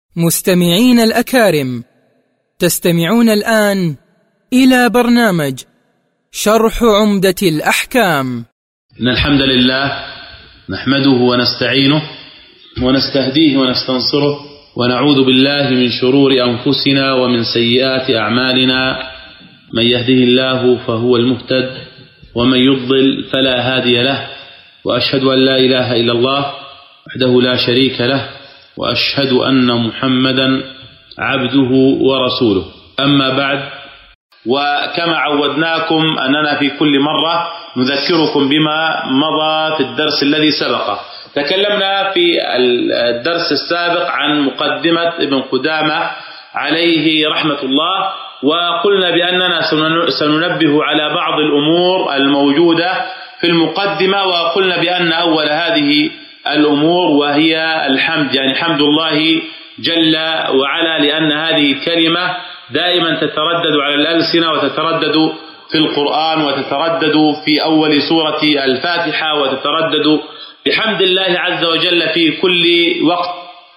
مستمعين الأكارم، تستمعون الآن إلى برنامج شرح عمدة الأحكام. إن الحمد لله نحمده ونستعينه ونستهديه ونستنصره ونعوذ بالله من شرور أنفسنا ومن سيئات أعمالنا. من يهده الله فهو المهتد ومن يضلل فلا هادي له، وأشهد أن لا إله إلا الله وحده لا شريك له، وأشهد أن محمدا عبده ورسوله. أما بعد، وكما عودناكم أننا في كل مرة نذكركم بما مضى في الدرس الذي سبقه. تكلمنا في الدرس السابق عن مقدمة ابن قدامة عليه رحمة الله، وقلنا بأننا سننبه على بعض الأمور الموجودة في المقدمة، وقلنا بأن أول هذه الأمور وهي الحمد، يعني حمد الله جل وعلا، لأن هذه الكلمة دائما تتردد على الألسنة وتتردد في القرآن وتتردد في أول سورة الفاتحة وتتردد بحمد الله عز وجل في كل وقت.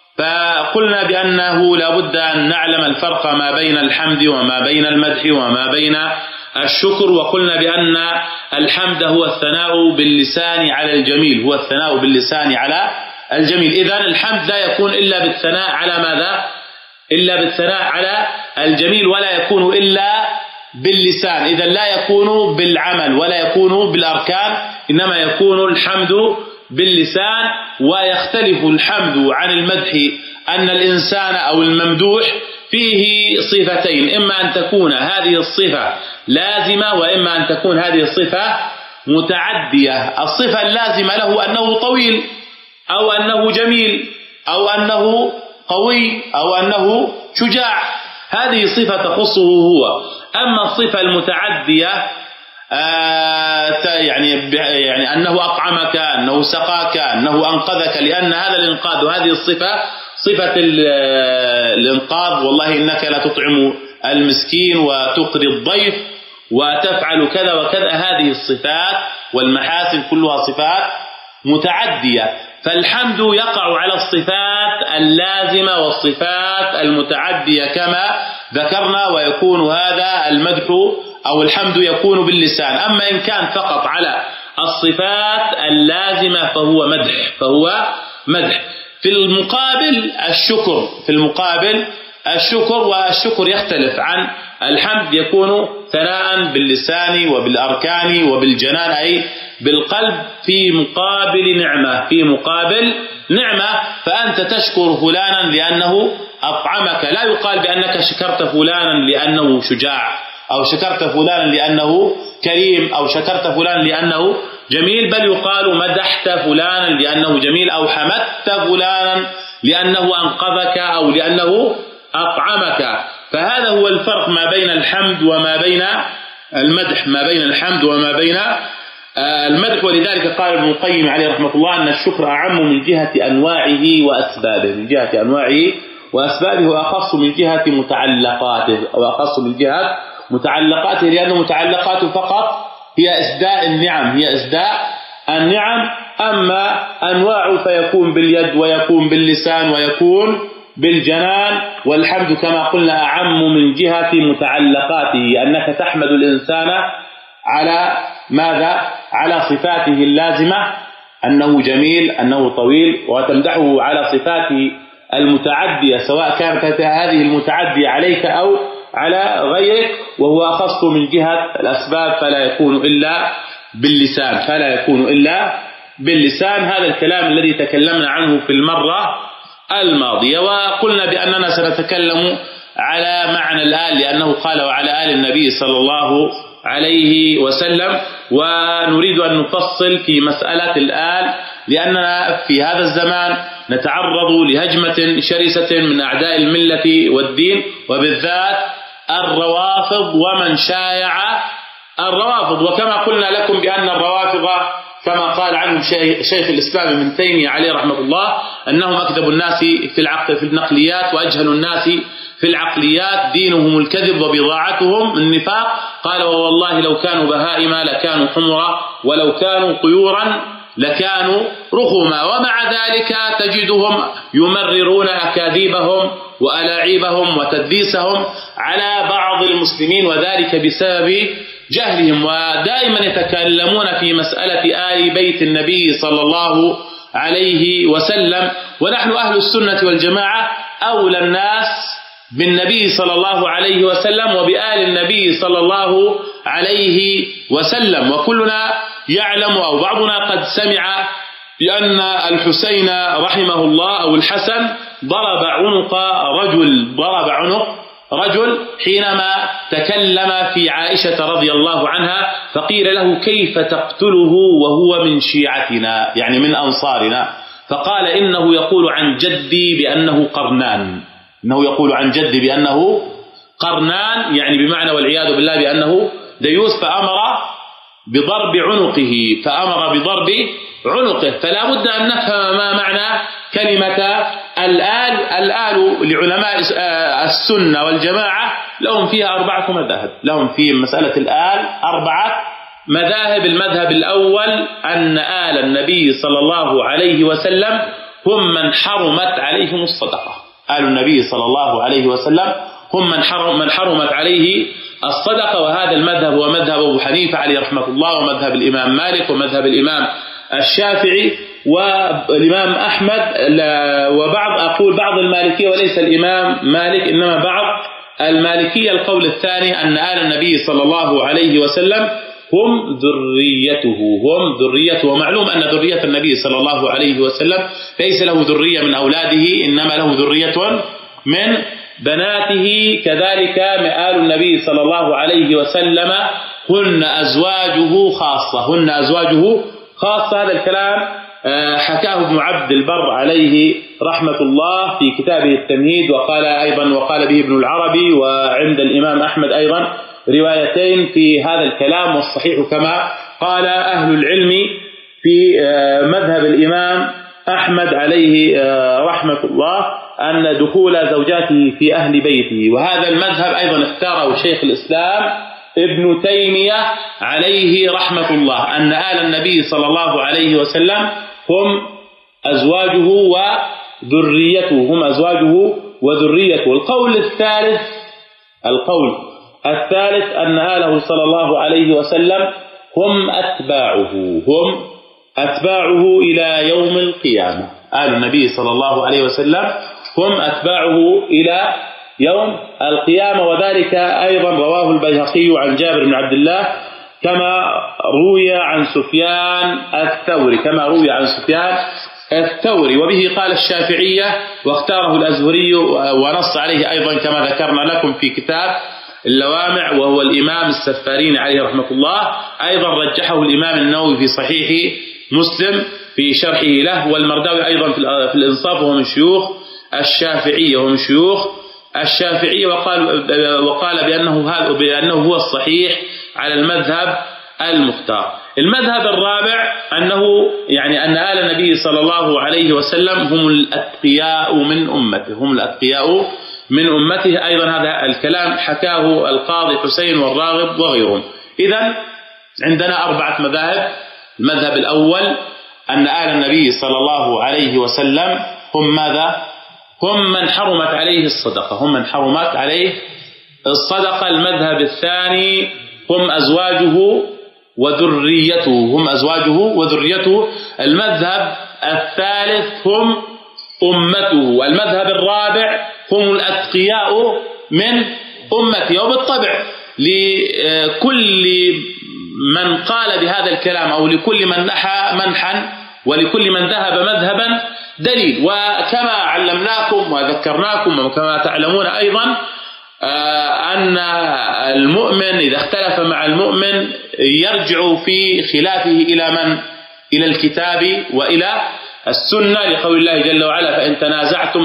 فقلنا بأنه لا بد أن نعلم الفرق ما بين الحمد وما بين المدح وما بين الشكر، وقلنا بأن الحمد هو الثناء باللسان على الجميل، هو الثناء باللسان على الجميل. إذن الحمد لا يكون إلا بالثناء على ماذا؟ إلا بالثناء على الجميل، ولا يكون إلا باللسان. إذن لا يكون بالعمل ولا يكون بالأركان، إنما يكون الحمد باللسان. ويختلف الحمد عن المدح أن الإنسان أو الممدوح فيه صفتين، إما أن تكون هذه الصفة لازمة وإما أن تكون هذه الصفة متعدية. الصفة اللازمة له أنه طويل أو أنه جميل أو أنه قوي أو أنه شجاع، هذه صفة تخصه هو. أما الصفة المتعدية يعني أنه أطعمك، أنه سقاك، أنه أنقذك، لأن هذا الإنقاذ وهذه الصفة صفة الإنقاذ، والله إنك لا تطعم المسكين وتقري الضيف وتفعل كذا وكذا، هذه الصفات والمحاسن كلها صفات متعدية. فالحمد يقع على الصفات اللازمة والصفات المتعدية كما ذكرنا، ويكون هذا المدح أو الحمد يكون باللسان. أما إن كان فقط على الصفات اللازمة فهو مدح. في المقابل الشكر، والشكر يختلف عن الحمد، يكون ثناء باللسان وبالأركان وبالجنان أي بالقلب في مقابل نعمة. فأنت تشكر فلانا لأنه أطعمك، لا يقال بأنك شكرت فلانا لأنه شجاع أو شكرت فلانا لأنه كريم أو شكرت فلانا لأنه جميل، بل يقال مدحت فلانا لأنه جميل أو حمدت فلانا لأنه أنقذك أو لأنه أطعمك. فهذا هو الفرق ما بين الحمد وما بين المدح، ما بين الحمد وما بين المدح. ولذلك قال ابن القيم عليه رحمة الله أن الشكر أعم من جهة أنواعه وأسبابه، وأخص من جهة متعلقاته، لأن متعلقاته فقط هي إسداء النعم، أما أنواع فيكون باليد ويكون باللسان ويكون بالجنان. والحمد كما قلنا أعم من جهة متعلقاته، أنك تحمد الإنسان على ماذا؟ على صفاته اللازمة، أنه جميل أنه طويل، وتمدحه على صفاته المتعدية سواء كانت هذه المتعدية عليك أو على غيرك، وهو أخص من جهة الأسباب فلا يكون إلا باللسان. هذا الكلام الذي تكلمنا عنه في المرة الماضية، وقلنا بأننا سنتكلم على معنى الآل، لأنه قال وعلى آل النبي صلى الله عليه وسلم، ونريد أن نفصل في مسألة الآل، لأننا في هذا الزمان نتعرض لهجمة شرسة من أعداء الملة والدين، وبالذات الروافض ومن شايع الروافض. وكما قلنا لكم بأن الروافض كما قال عنهم شيخ الإسلام ابن تيمية عليه رحمة الله أنهم أكذب الناس في النقليات وأجهل الناس في العقليات، دينهم الكذب وبضاعتهم النفاق. قال والله لو كانوا بهائم لكانوا حمرا ولو كانوا طيورا لكانوا رخما، ومع ذلك تجدهم يمررون أكاذيبهم وألاعيبهم وتدليسهم على بعض المسلمين، وذلك بسبب جهلهم، ودائما يتكلمون في مسألة آل بيت النبي صلى الله عليه وسلم. ونحن أهل السنة والجماعة أولى الناس بالنبي صلى الله عليه وسلم وبآل النبي صلى الله عليه وسلم، وكلنا يعلم أو بعضنا قد سمع بأن الحسين رحمه الله أو الحسن ضرب عنق رجل حينما تكلم في عائشة رضي الله عنها، فقيل له كيف تقتله وهو من شيعتنا يعني من أنصارنا؟ فقال إنه يقول عن جدي بأنه قرنان، إنه يقول عن جدي بأنه قرنان، يعني بمعنى والعياذ بالله بأنه ديوث، فأمر بضرب عنقه. فلا بد أن نفهم ما معنى كلمة الآل. لعلماء السنة والجماعة لهم فيها 4 مذاهب، لهم في مسألة الآل 4 مذاهب. المذهب الأول أن آل النبي صلى الله عليه وسلم هم من حرمت عليهم الصدقة. آل النبي صلى الله عليه وسلم هم من حرمت عليه الصدقة، وهذا المذهب هو مذهب أبو حنيفة عليه رحمة الله، ومذهب الإمام مالك، ومذهب الإمام الشافعي، والإمام أحمد، أقول بعض المالكية وليس الإمام مالك إنما بعض المالكية. القول الثاني أن آل النبي صلى الله عليه وسلم هم ذريته، ومعلوم أن ذرية النبي صلى الله عليه وسلم ليس له ذرية من أولاده، إنما له ذرية من بناته. كذلك آل النبي صلى الله عليه وسلم هن أزواجه خاصة. هذا الكلام حكاه ابن عبد البر عليه رحمة الله في كتابه التمهيد، وقال به ابن العربي، وعند الإمام أحمد أيضا روايتين في هذا الكلام. والصحيح كما قال أهل العلم في مذهب الإمام أحمد عليه رحمة الله أن دخول زوجاته في أهل بيته، وهذا المذهب أيضا اختاره شيخ الإسلام ابن تيمية عليه رحمة الله، أن آل النبي صلى الله عليه وسلم هم أزواجه وذريته. القول الثالث أن آله صلى الله عليه وسلم هم أتباعه إلى يوم القيامة. آل النبي صلى الله عليه وسلم هم أتباعه إلى يوم القيامة، وذلك أيضا رواه البيهقي عن جابر بن عبد الله كما روي عن سفيان الثوري، وبه قال الشافعية واختاره الأزهري ونص عليه أيضا كما ذكرنا لكم في كتاب اللوامع، وهو الإمام السفاريني عليه رحمة الله. أيضا رجحه الإمام النووي في صحيح مسلم في شرحه له، والمرداوي أيضا في الإنصاف، وهو من شيوخ الشافعية، وقال بأنه هو الصحيح على المذهب المختار. المذهب الرابع أنه يعني أن آل النبي صلى الله عليه وسلم هم الأتقياء من أمته. أيضا هذا الكلام حكاه القاضي حسين والراغب وغيرهم. إذن عندنا 4 مذاهب. المذهب الأول أن آل النبي صلى الله عليه وسلم هم ماذا؟ هم من حرمت عليه الصدقة. المذهب الثاني هم أزواجه وذريته. المذهب الثالث هم أمته. المذهب الرابع هم الأتقياء من أمته. وبالطبع لكل من قال بهذا الكلام أو لكل من نحى منحا ولكل من ذهب مذهبا دليل. وكما علمناكم وذكرناكم وكما تعلمون أيضا أن المؤمن إذا اختلف مع المؤمن يرجع في خلافه إلى الكتاب وإلى السنة، لقول الله جل وعلا فإن تنازعتم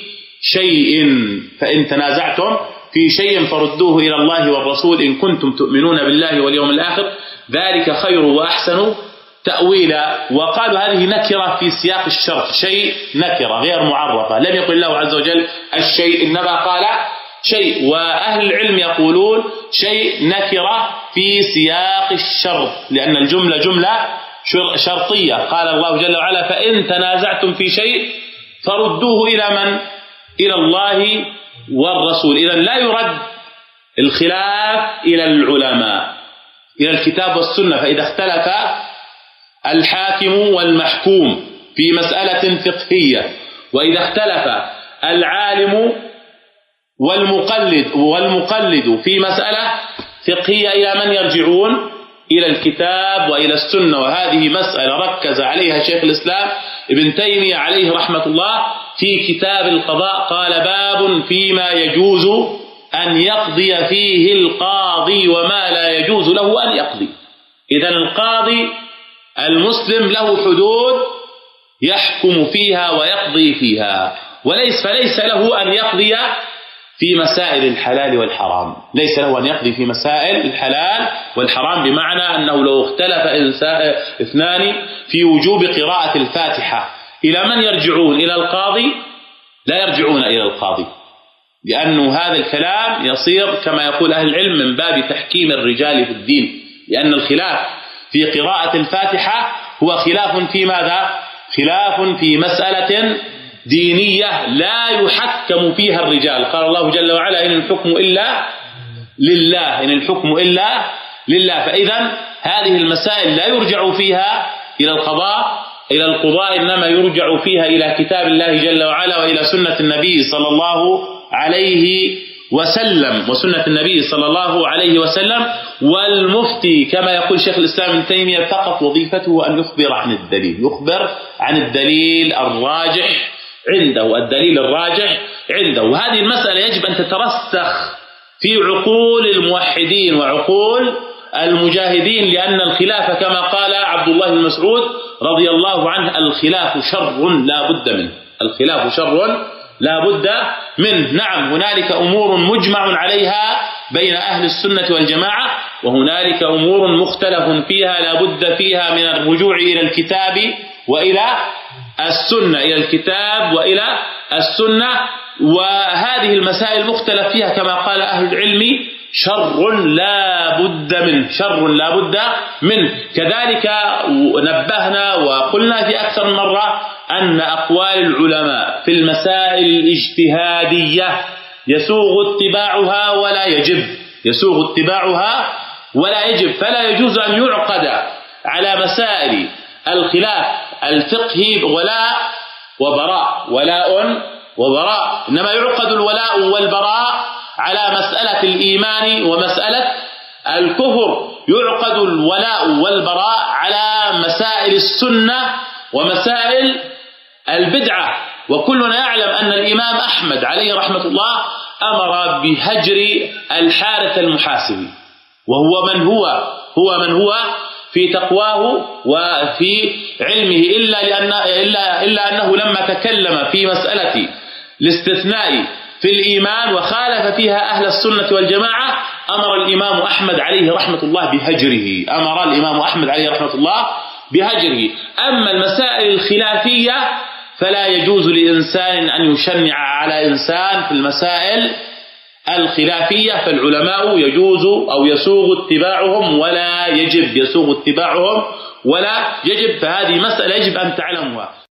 في شيء فردوه إلى الله والرسول إن كنتم تؤمنون بالله واليوم الآخر ذلك خير وأحسن تأويلا. وقالوا هذه نكرة في سياق الشرط، شيء نكرة غير معرفة، لم يقل الله عز وجل الشيء إنما قال شيء. وأهل العلم يقولون شيء نكرة في سياق الشرط، لأن الجملة جملة شرطية. قال الله جل وعلا: فإن تنازعتم في شيء فردوه إلى من؟ إلى الله والرسول. إذن لا يرد الخلاف إلى العلماء، إلى الكتاب والسنة. فإذا اختلف الحاكم والمحكوم في مسألة فقهية، وإذا اختلف العالم والمقلد في مسألة فقهية، إلى من يرجعون؟ إلى الكتاب وإلى السنة. وهذه مسألة ركز عليها شيخ الإسلام ابن تيمية عليه رحمة الله في كتاب القضاء. قال: باب فيما يجوز أن يقضي فيه القاضي وما لا يجوز له أن يقضي. إذن القاضي المسلم له حدود يحكم فيها ويقضي فيها، فليس له أن يقضي في مسائل الحلال والحرام. ليس له أن يقضي في مسائل الحلال والحرام، بمعنى أنه لو اختلف اثنان في وجوب قراءة الفاتحة، إلى من يرجعون؟ إلى القاضي؟ لا يرجعون إلى القاضي، لأن هذا الكلام يصير كما يقول أهل العلم من باب تحكيم الرجال في الدين، لأن الخلاف في قراءة الفاتحة هو خلاف في ماذا؟ خلاف في مسألة دينية لا يحكم فيها الرجال. قال الله جل وعلا: إن الحكم إلا لله، إن الحكم إلا لله. فإذا هذه المسائل لا يرجع فيها إلى القضاء، إنما يرجع فيها إلى كتاب الله جل وعلا وإلى سنة النبي صلى الله عليه وسلم، وسنة النبي صلى الله عليه وسلم. والمفتي كما يقول شيخ الإسلام ابن تيمية فقط وظيفته أن يخبر عن الدليل، يخبر عن الدليل الراجح عنده، الدليل الراجح عنده. وهذه المسألة يجب أن تترسخ في عقول الموحدين وعقول المجاهدين، لأن الخلاف كما قال عبد الله بن مسعود رضي الله عنه: الخلاف شر لا بد منه. الخلاف شر لا بد منه. نعم، هنالك أمور مجمع عليها بين أهل السنة والجماعة، وهنالك أمور مختلف فيها لا بد فيها من الرجوع إلى الكتاب وإلى السنة، إلى الكتاب وإلى السنة. وهذه المسائل مختلف فيها كما قال أهل العلم شر لا بد منه، شر لا بد منه. كذلك نبهنا وقلنا في أكثر من مرة أن أقوال العلماء في المسائل الاجتهادية يسوغ اتباعها ولا يجب، يسوغ اتباعها ولا يجب. فلا يجوز أن يعقد على مسائل الخلاف الفقهي ولاء وبراء، ولاء وبراء، إنما يعقد الولاء والبراء على مسألة الإيمان ومسألة الكفر. يعقد الولاء والبراء على مسائل السنة ومسائل البدعة. وكلنا يعلم أن الإمام أحمد عليه رحمة الله أمر بهجر الحارث المحاسبي، وهو من هو في تقواه وفي علمه، إلا أنه لما تكلم في مسألة الاستثناء في الإيمان وخالف فيها أهل السنة والجماعة أمر الإمام أحمد عليه رحمة الله بهجره، أمر الإمام أحمد عليه رحمة الله بهجره. أما المسائل الخلافية فلا يجوز لإنسان أن يشنع على إنسان في المسائل الخلافية، فالعلماء يجوز أو يسوغ اتباعهم ولا يجب، يسوغ اتباعهم ولا يجب. فهذه مسألة يجب أن تعلموها.